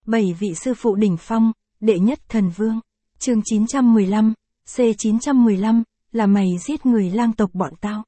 7 vị sư phụ đỉnh phong, đệ nhất thần vương. Chương 915, C915, là mày giết người lang tộc bọn tao.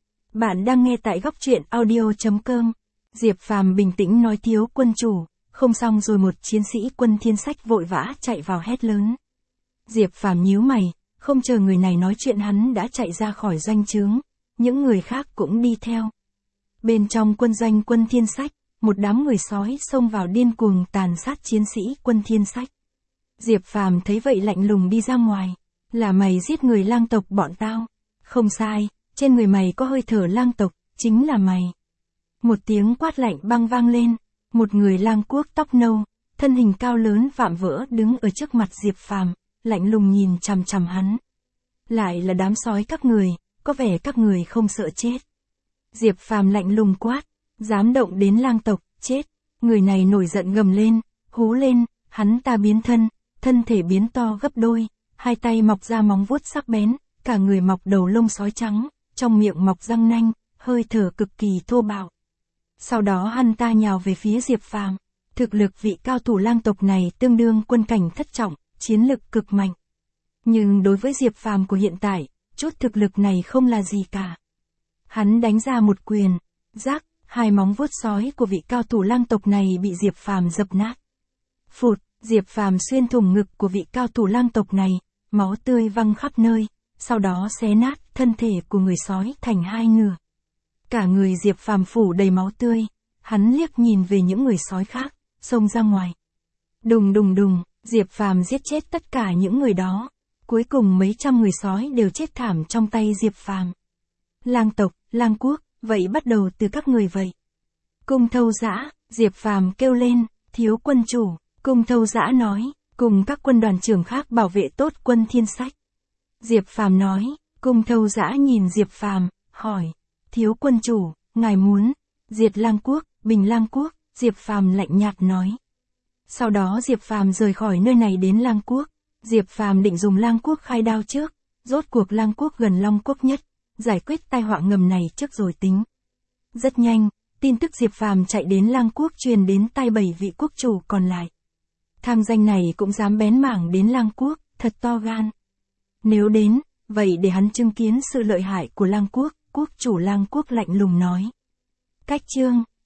Bạn đang nghe tại góc truyện audio.com. Diệp Phàm bình tĩnh nói thiếu quân chủ, không xong rồi một chiến sĩ quân thiên sách vội vã chạy vào hét lớn. Diệp Phàm nhíu mày, không chờ người này nói chuyện hắn đã chạy ra khỏi doanh trướng, những người khác cũng đi theo. Bên trong quân doanh quân thiên sách, một đám người sói xông vào điên cuồng tàn sát chiến sĩ quân thiên sách. Diệp Phàm thấy vậy lạnh lùng đi ra ngoài, là mày giết người lang tộc bọn tao. Không sai, trên người mày có hơi thở lang tộc, chính là mày. Một tiếng quát lạnh băng vang lên, một người lang quốc tóc nâu, thân hình cao lớn vạm vỡ đứng ở trước mặt Diệp Phàm, lạnh lùng nhìn chằm chằm hắn. Lại là đám sói các người, có vẻ các người không sợ chết. Diệp Phàm lạnh lùng quát, dám động đến lang tộc, chết. Người này nổi giận gầm lên, hú lên, hắn ta biến thân, thân thể biến to gấp đôi, hai tay mọc ra móng vuốt sắc bén, cả người mọc đầu lông sói trắng, trong miệng mọc răng nanh, hơi thở cực kỳ thô bạo. Sau đó hắn ta nhào về phía Diệp Phàm. Thực lực vị cao thủ lang tộc này tương đương quân cảnh thất trọng, chiến lực cực mạnh. Nhưng đối với Diệp Phàm của hiện tại, chút thực lực này không là gì cả. Hắn đánh ra một quyền, rắc, hai móng vuốt sói của vị cao thủ lang tộc này bị Diệp Phàm dập nát. Phụt, Diệp Phàm xuyên thủng ngực của vị cao thủ lang tộc này, máu tươi văng khắp nơi, sau đó xé nát thân thể của người sói thành hai nửa. Cả người Diệp Phàm phủ đầy máu tươi, hắn liếc nhìn về những người sói khác, xông ra ngoài. Đùng đùng đùng, Diệp Phàm giết chết tất cả những người đó. Cuối cùng mấy trăm người sói đều chết thảm trong tay Diệp Phàm. Lang tộc, lang quốc, vậy bắt đầu từ các người vậy. Cung Thâu Dã, Diệp Phàm kêu lên, thiếu quân chủ. Cung Thâu Dã nói, cùng các quân đoàn trưởng khác bảo vệ tốt quân thiên sách. Diệp Phàm nói, Cung Thâu Dã nhìn Diệp Phàm, hỏi, thiếu quân chủ, ngài muốn diệt lang quốc, bình lang quốc? Diệp Phàm lạnh nhạt nói. Sau đó Diệp Phàm rời khỏi nơi này đến lang quốc. Diệp Phàm định dùng lang quốc khai đao trước, rốt cuộc lang quốc gần long quốc nhất, giải quyết tai họa ngầm này trước rồi tính. Rất nhanh, tin tức Diệp Phàm chạy đến lang quốc truyền đến tai 7 vị quốc chủ còn lại. Thang danh này cũng dám bén mảng đến lang quốc, thật to gan. Nếu đến, vậy để hắn chứng kiến sự lợi hại của lang quốc, quốc chủ lang quốc lạnh lùng nói. Cách chương